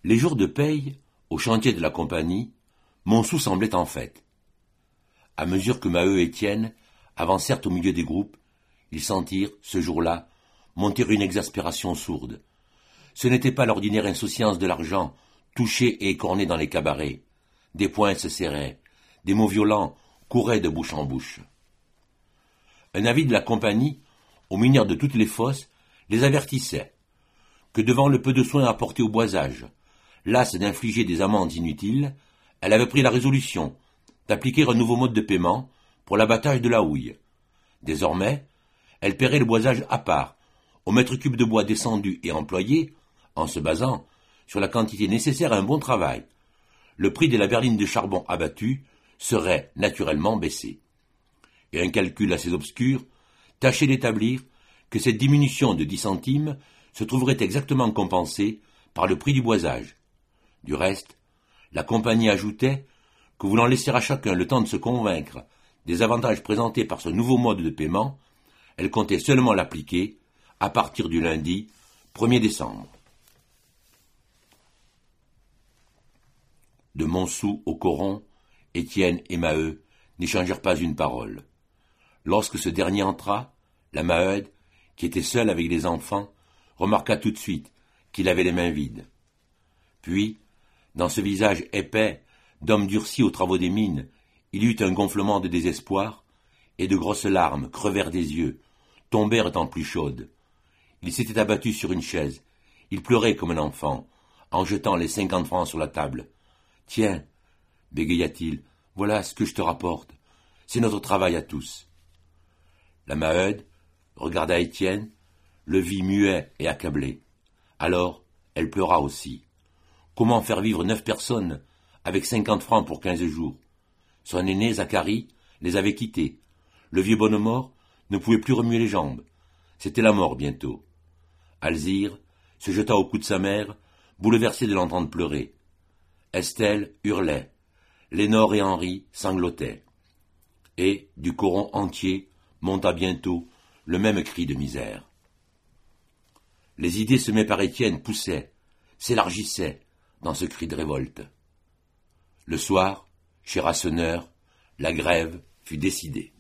Les jours de paye, au chantier de la compagnie, Montsou semblait en fête. À mesure que Maheu et Étienne avancèrent au milieu des groupes, ils sentirent, ce jour-là, monter une exaspération sourde. Ce n'était pas l'ordinaire insouciance de l'argent, touché et écorné dans les cabarets. Des poings se serraient, des mots violents couraient de bouche en bouche. Un avis de la compagnie, aux mineurs de toutes les fosses, les avertissait que devant le peu de soins apportés au boisage, lasse d'infliger des amendes inutiles, elle avait pris la résolution d'appliquer un nouveau mode de paiement pour l'abattage de la houille. Désormais, elle paierait le boisage à part, au mètre cube de bois descendu et employé, en se basant sur la quantité nécessaire à un bon travail. Le prix de la berline de charbon abattue serait naturellement baissé. Et un calcul assez obscur tâchait d'établir que cette diminution de 10 centimes se trouverait exactement compensée par le prix du boisage. Du reste, la compagnie ajoutait que voulant laisser à chacun le temps de se convaincre des avantages présentés par ce nouveau mode de paiement, elle comptait seulement l'appliquer à partir du lundi 1er décembre. De Montsou au Coron, Étienne et Maheu n'échangèrent pas une parole. Lorsque ce dernier entra, la Maheude, qui était seule avec les enfants, remarqua tout de suite qu'il avait les mains vides. Puis, dans ce visage épais, d'homme durci aux travaux des mines, il y eut un gonflement de désespoir, et de grosses larmes crevèrent des yeux, tombèrent en pluie chaude. Il s'était abattu sur une chaise, il pleurait comme un enfant, en jetant les 50 francs sur la table. « Tiens, bégaya-t-il, voilà ce que je te rapporte. C'est notre travail à tous. » La Maheude regarda Étienne, le vit muet et accablé. Alors, elle pleura aussi. Comment faire vivre 9 personnes avec 50 francs pour 15 jours? Son aîné, Zacharie, les avait quittés. Le vieux Bonnemort ne pouvait plus remuer les jambes. C'était la mort bientôt. Alzire se jeta au cou de sa mère, bouleversée de l'entendre pleurer. Estelle hurlait. Lénore et Henri sanglotaient. Et, du coron entier, monta bientôt le même cri de misère. Les idées semées par Étienne poussaient, s'élargissaient dans ce cri de révolte. Le soir, chez Rasseneur, la grève fut décidée.